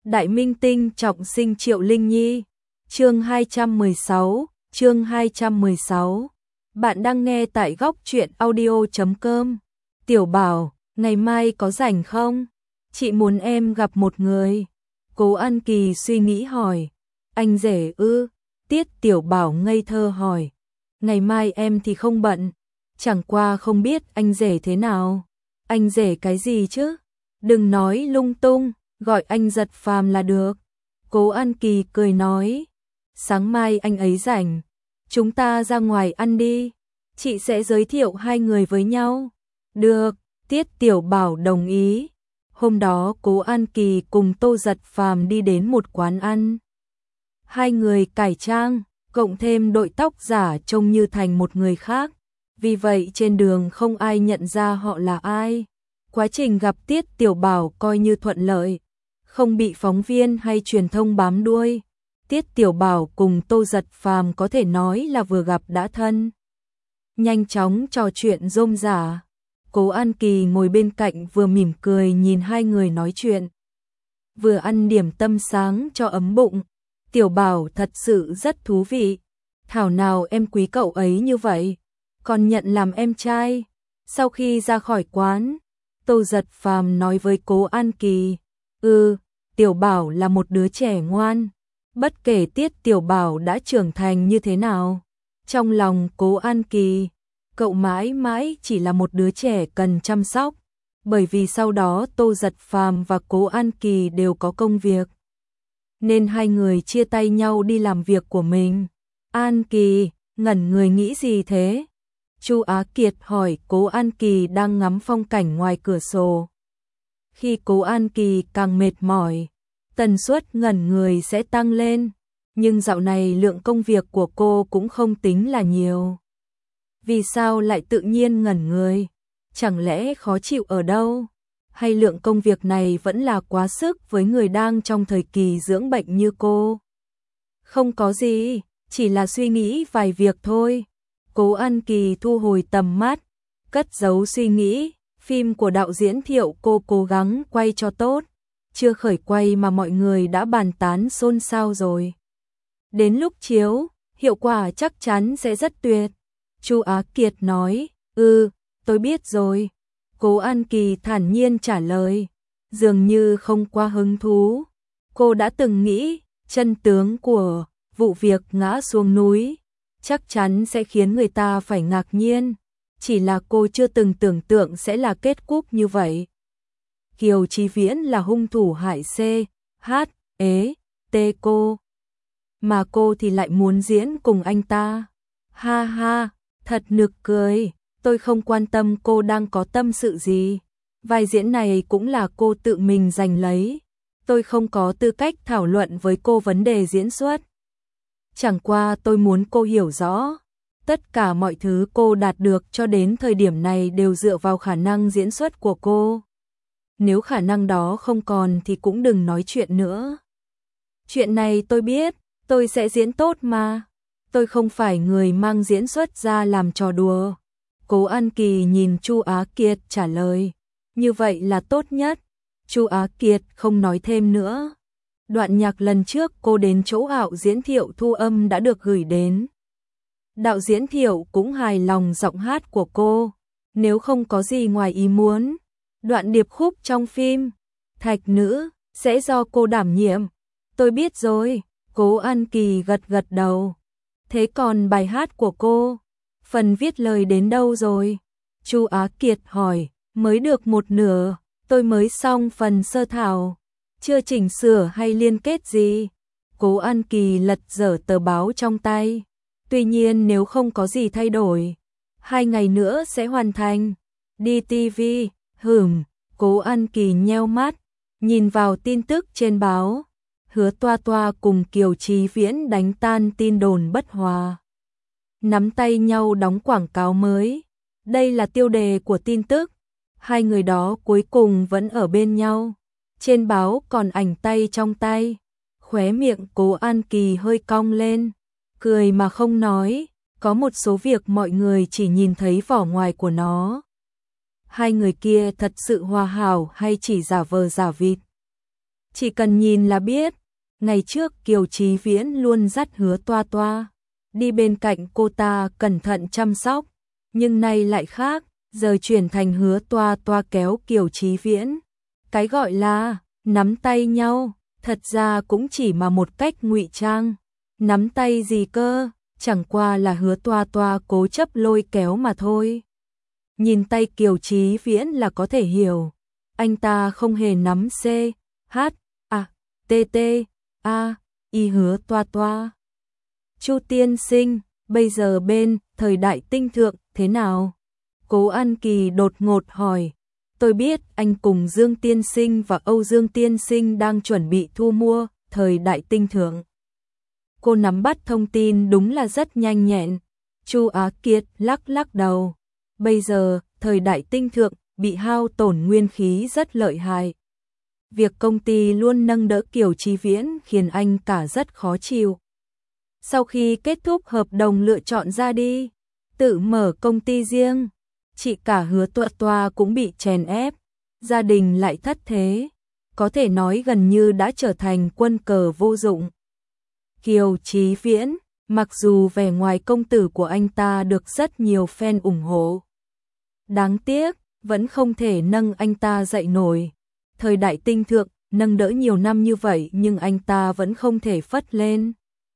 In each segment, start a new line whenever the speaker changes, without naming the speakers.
Đại minh tinh trọng sinh Triệu Linh Nhi. Chương 216. Bạn đang nghe tại góc truyện audio.com. Tiểu Bảo, ngày mai có rảnh không? Chị muốn em gặp một người. Cố An Kỳ suy nghĩ hỏi. Anh rể ư? Tiết Tiểu Bảo ngây thơ hỏi. Ngày mai em thì không bận. Chẳng qua không biết anh rể thế nào. Anh rể cái gì chứ? Đừng nói lung tung, gọi anh Giật Phàm là được. Cố An Kỳ cười nói. Sáng mai anh ấy rảnh. Chúng ta ra ngoài ăn đi. Chị sẽ giới thiệu hai người với nhau. Được, Tiết Tiểu Bảo đồng ý. Hôm đó Cố An Kỳ cùng Tô Giật Phàm đi đến một quán ăn. Hai người cải trang, cộng thêm đội tóc giả trông như thành một người khác. Vì vậy trên đường không ai nhận ra họ là ai. Quá trình gặp Tiết Tiểu Bảo coi như thuận lợi, không bị phóng viên hay truyền thông bám đuôi. Tiết Tiểu Bảo cùng Tô Giật Phàm có thể nói là vừa gặp đã thân. Nhanh chóng trò chuyện rôm rả. Cố An Kỳ ngồi bên cạnh vừa mỉm cười nhìn hai người nói chuyện, vừa ăn điểm tâm sáng cho ấm bụng. Tiểu Bảo thật sự rất thú vị. Thảo nào em quý cậu ấy như vậy, còn nhận làm em trai. Sau khi ra khỏi quán, Tô Giật Phàm nói với Cố An Kỳ. Tiểu Bảo là một đứa trẻ ngoan. Bất kể Tiết Tiểu Bảo đã trưởng thành như thế nào, trong lòng Cố An Kỳ, cậu mãi mãi chỉ là một đứa trẻ cần chăm sóc. Bởi vì sau đó Tô Giật Phàm và Cố An Kỳ đều có công việc, nên hai người chia tay nhau đi làm việc của mình. An Kỳ, ngẩn người nghĩ gì thế? Chu Á Kiệt hỏi Cố An Kỳ đang ngắm phong cảnh ngoài cửa sổ. Khi Cố An Kỳ càng mệt mỏi, tần suất ngẩn người sẽ tăng lên, nhưng dạo này lượng công việc của cô cũng không tính là nhiều. Vì sao lại tự nhiên ngẩn người? Chẳng lẽ khó chịu ở đâu? Hay lượng công việc này vẫn là quá sức với người đang trong thời kỳ dưỡng bệnh như cô? Không có gì, chỉ là suy nghĩ vài việc thôi. Cố An Kỳ thu hồi tầm mắt, cất giấu suy nghĩ. Phim của đạo diễn Thiệu cô cố gắng quay cho tốt. Chưa khởi quay mà mọi người đã bàn tán xôn xao rồi. Đến lúc chiếu, hiệu quả chắc chắn sẽ rất tuyệt. Chu Á Kiệt nói. Tôi biết rồi. Cố An Kỳ thản nhiên trả lời, dường như không quá hứng thú. Cô đã từng nghĩ chân tướng của vụ việc ngã xuống núi chắc chắn sẽ khiến người ta phải ngạc nhiên. Chỉ là cô chưa từng tưởng tượng sẽ là kết cục như vậy. Kiều Chí Viễn là hung thủ hại C.H.E.T cô, mà cô thì lại muốn diễn cùng anh ta. Ha ha, thật nực cười. Tôi không quan tâm cô đang có tâm sự gì. Vai diễn này cũng là cô tự mình giành lấy. Tôi không có tư cách thảo luận với cô vấn đề diễn xuất. Chẳng qua tôi muốn cô hiểu rõ, tất cả mọi thứ cô đạt được cho đến thời điểm này đều dựa vào khả năng diễn xuất của cô. Nếu khả năng đó không còn thì cũng đừng nói chuyện nữa. Chuyện này tôi biết, tôi sẽ diễn tốt mà. Tôi không phải người mang diễn xuất ra làm trò đùa. Cố An Kỳ nhìn Chu Á Kiệt trả lời. Như vậy là tốt nhất. Chu Á Kiệt không nói thêm nữa. Đoạn nhạc lần trước cô đến chỗ đạo diễn Thiệu thu âm đã được gửi đến. Đạo diễn Thiệu cũng hài lòng giọng hát của cô. Nếu không có gì ngoài ý muốn, đoạn điệp khúc trong phim Thạch Nữ sẽ do cô đảm nhiệm. Tôi biết rồi. Cố An Kỳ gật gật đầu. Thế còn bài hát của cô, phần viết lời đến đâu rồi? Chu Á Kiệt hỏi. Mới được một nửa, tôi mới xong phần sơ thảo, chưa chỉnh sửa hay liên kết gì. Cố An Kỳ lật dở tờ báo trong tay. Tuy nhiên nếu không có gì thay đổi, 2 ngày nữa sẽ hoàn thành. Đi TV. Cố An Kỳ nheo mắt, nhìn vào tin tức trên báo. Hứa Toa Toa cùng Kiều Chí Viễn đánh tan tin đồn bất hòa, nắm tay nhau đóng quảng cáo mới. Đây là tiêu đề của tin tức. Hai người đó cuối cùng vẫn ở bên nhau. Trên báo còn ảnh tay trong tay. Khóe miệng Cố An Kỳ hơi cong lên, cười mà không nói. Có một số việc mọi người chỉ nhìn thấy vỏ ngoài của nó. Hai người kia thật sự hòa hảo hay chỉ giả vờ giả vịt? Chỉ cần nhìn là biết, ngày trước Kiều Chí Viễn luôn dắt Hứa Toa Toa đi bên cạnh cô ta cẩn thận chăm sóc, nhưng nay lại khác, giờ chuyển thành Hứa Toa Toa kéo Kiều Chí Viễn. Cái gọi là nắm tay nhau, thật ra cũng chỉ mà một cách ngụy trang. Nắm tay gì cơ, chẳng qua là Hứa Toa Toa cố chấp lôi kéo mà thôi. Nhìn tay Kiều Chí Viễn là có thể hiểu, anh ta không hề nắm C, H, A, T, T, A, Y Hứa Toa Toa. Chu tiên sinh, bây giờ bên thời đại tinh thượng thế nào? Cố An Kỳ đột ngột hỏi. Tôi biết anh cùng Dương tiên sinh và Âu Dương tiên sinh đang chuẩn bị thu mua thời đại tinh thượng. Cô nắm bắt thông tin đúng là rất nhanh nhẹn. Chu Á Kiệt lắc lắc đầu. Bây giờ, thời đại tinh thượng bị hao tổn nguyên khí rất lợi hại. Việc công ty luôn nâng đỡ Kiều Chí Viễn khiến anh cả rất khó chịu. Sau khi kết thúc hợp đồng lựa chọn ra đi, tự mở công ty riêng, chị cả Hứa Toa Toa cũng bị chèn ép, gia đình lại thất thế, có thể nói gần như đã trở thành quân cờ vô dụng. Kiều Chí Viễn, mặc dù vẻ ngoài công tử của anh ta được rất nhiều fan ủng hộ, đáng tiếc, vẫn không thể nâng anh ta dậy nổi. Thời đại tinh thượng, nâng đỡ nhiều năm như vậy nhưng anh ta vẫn không thể phất lên.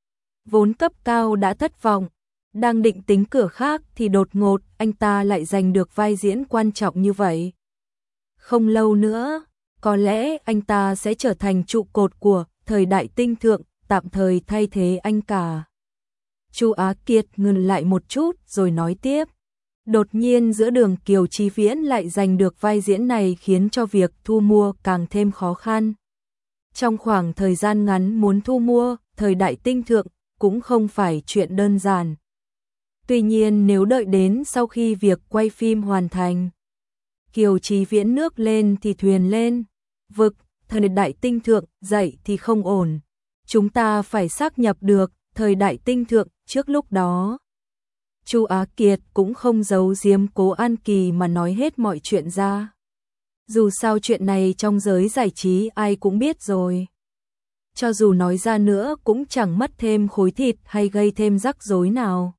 Vốn cấp cao đã thất vọng, đang định tính cửa khác thì đột ngột anh ta lại giành được vai diễn quan trọng như vậy. Không lâu nữa, có lẽ anh ta sẽ trở thành trụ cột của thời đại tinh thượng, tạm thời thay thế anh cả. Chu Á Kiệt ngừng lại một chút rồi nói tiếp. Đột nhiên giữa đường Kiều Chí Viễn lại giành được vai diễn này khiến cho việc thu mua càng thêm khó khăn. Trong khoảng thời gian ngắn muốn thu mua thời đại tinh thượng cũng không phải chuyện đơn giản. Tuy nhiên nếu đợi đến sau khi việc quay phim hoàn thành, Kiều Chí Viễn nước lên thì thuyền lên, vực, thời đại tinh thượng dậy thì không ổn. Chúng ta phải xác nhập được thời đại tinh thượng trước lúc đó. Chu Á Kiệt cũng không giấu giếm Cố An Kỳ mà nói hết mọi chuyện ra. Dù sao chuyện này trong giới giải trí ai cũng biết rồi. Cho dù nói ra nữa cũng chẳng mất thêm khối thịt hay gây thêm rắc rối nào.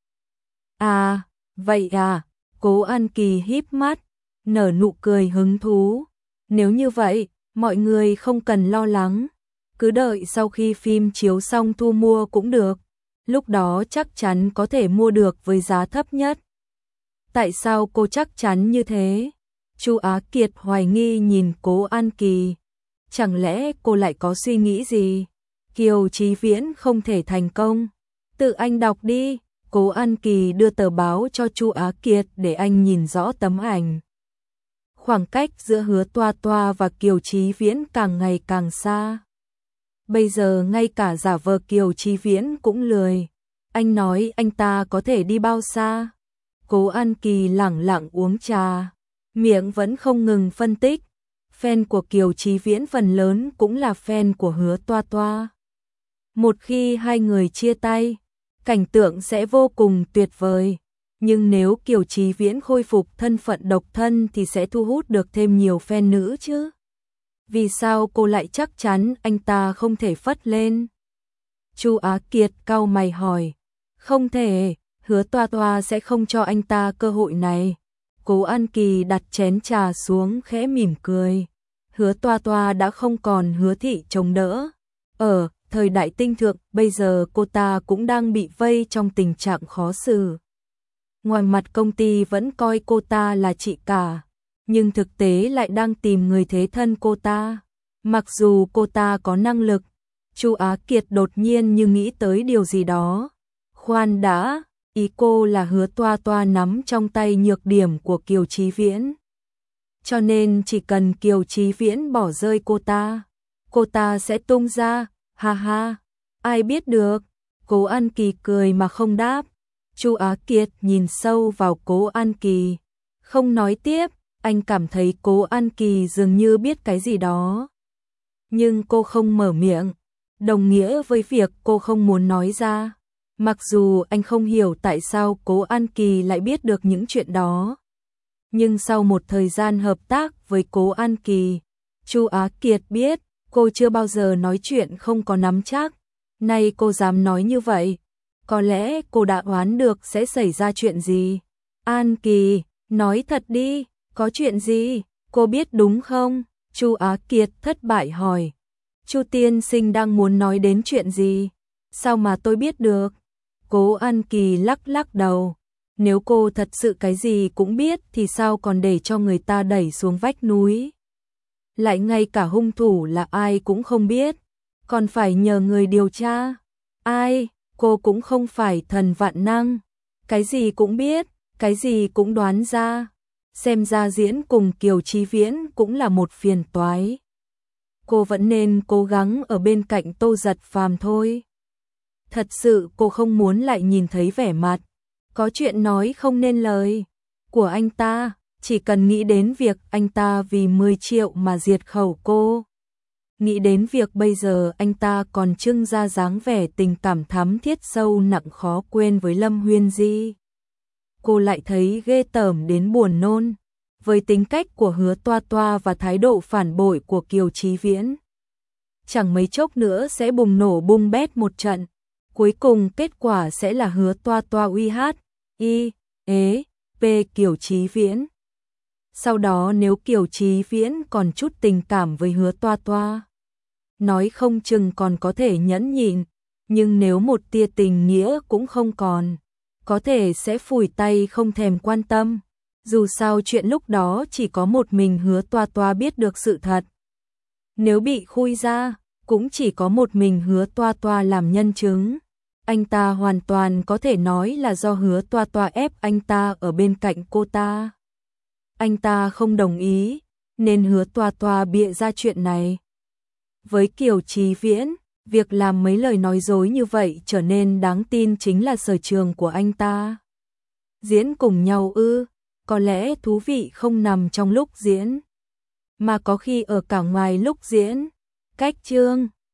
À, vậy à, Cố An Kỳ híp mắt, nở nụ cười hứng thú. Nếu như vậy, mọi người không cần lo lắng. Cứ đợi sau khi phim chiếu xong thu mua cũng được. Lúc đó chắc chắn có thể mua được với giá thấp nhất. Tại sao cô chắc chắn như thế? Chu Á Kiệt hoài nghi nhìn Cố An Kỳ. Chẳng lẽ cô lại có suy nghĩ gì? Kiều Chí Viễn không thể thành công. Tự anh đọc đi. Cố An Kỳ đưa tờ báo cho Chu Á Kiệt để anh nhìn rõ tấm ảnh. Khoảng cách giữa Hứa Toa Toa và Kiều Chí Viễn càng ngày càng xa. Bây giờ ngay cả giả vờ Kiều Chí Viễn cũng lười. Anh nói anh ta có thể đi bao xa? Cố An Kỳ lẳng lặng uống trà, miệng vẫn không ngừng phân tích. Fan của Kiều Chí Viễn phần lớn cũng là fan của Hứa Toa Toa. Một khi hai người chia tay, cảnh tượng sẽ vô cùng tuyệt vời. Nhưng nếu Kiều Chí Viễn khôi phục thân phận độc thân thì sẽ thu hút được thêm nhiều fan nữ chứ. Vì sao cô lại chắc chắn anh ta không thể phất lên? Chu Á Kiệt cau mày hỏi. Không thể, Hứa Toa Toa sẽ không cho anh ta cơ hội này. Cố An Kỳ đặt chén trà xuống khẽ mỉm cười. Hứa Toa Toa đã không còn Hứa thị chống đỡ. Thời đại tinh thượng, bây giờ cô ta cũng đang bị vây trong tình trạng khó xử. Ngoài mặt công ty vẫn coi cô ta là chị cả, nhưng thực tế lại đang tìm người thế thân cô ta. Mặc dù cô ta có năng lực, Chu Á Kiệt đột nhiên như nghĩ tới điều gì đó. Khoan đã, ý cô là Hứa Toa Toa nắm trong tay nhược điểm của Kiều Chí Viễn. Cho nên chỉ cần Kiều Chí Viễn bỏ rơi cô ta sẽ tung ra, ha ha, ai biết được. Cố An Kỳ cười mà không đáp. Chu Á Kiệt nhìn sâu vào Cố An Kỳ, không nói tiếp, anh cảm thấy Cố An Kỳ dường như biết cái gì đó. Nhưng cô không mở miệng, đồng nghĩa với việc cô không muốn nói ra. Mặc dù anh không hiểu tại sao Cố An Kỳ lại biết được những chuyện đó. Nhưng sau một thời gian hợp tác với Cố An Kỳ, Chu Á Kiệt biết Cô chưa bao giờ nói chuyện không có nắm chắc, nay cô dám nói như vậy, có lẽ cô đã đoán được sẽ xảy ra chuyện gì. An Kỳ, nói thật đi, có chuyện gì, cô biết đúng không? Chu Á Kiệt thất bại hỏi. Chu tiên sinh đang muốn nói đến chuyện gì? Sao mà tôi biết được? Cố An Kỳ lắc lắc đầu. Nếu cô thật sự cái gì cũng biết thì sao còn để cho người ta đẩy xuống vách núi? Lại ngay cả hung thủ là ai cũng không biết, còn phải nhờ người điều tra. Ai? Cô cũng không phải thần vạn năng. Cái gì cũng biết, cái gì cũng đoán ra. Xem ra diễn cùng Kiều Chí Viễn cũng là một phiền toái. Cô vẫn nên cố gắng ở bên cạnh Tô Giật Phàm thôi. Thật sự cô không muốn lại nhìn thấy vẻ mặt có chuyện nói không nên lời của anh ta, chỉ cần nghĩ đến việc anh ta vì 10 triệu mà diệt khẩu cô. Nghĩ đến việc bây giờ anh ta còn trưng ra dáng vẻ tình cảm thắm thiết sâu nặng khó quên với Lâm Huyên Di. Cô lại thấy ghê tởm đến buồn nôn, với tính cách của Hứa Toa Toa và thái độ phản bội của Kiều Chí Viễn. Chẳng mấy chốc nữa sẽ bùng nổ bung bét một trận, cuối cùng kết quả sẽ là Hứa Toa Toa uy hát, Kiều Chí Viễn. Sau đó nếu Kiều Chí Viễn còn chút tình cảm với Hứa Toa Toa, nói không chừng còn có thể nhẫn nhịn, nhưng nếu một tia tình nghĩa cũng không còn, có thể sẽ phủi tay không thèm quan tâm. Dù sao chuyện lúc đó chỉ có một mình Hứa Toa Toa biết được sự thật. Nếu bị khui ra, cũng chỉ có một mình Hứa Toa Toa làm nhân chứng. Anh ta hoàn toàn có thể nói là do Hứa Toa Toa ép anh ta ở bên cạnh cô ta. Anh ta không đồng ý, nên Hứa Toa Toa bịa ra chuyện này. Với Kiều Chí Viễn, việc làm mấy lời nói dối như vậy trở nên đáng tin chính là sở trường của anh ta. Diễn cùng nhau ư? Có lẽ thú vị không nằm trong lúc diễn, mà có khi ở cả ngoài lúc diễn. Cách chương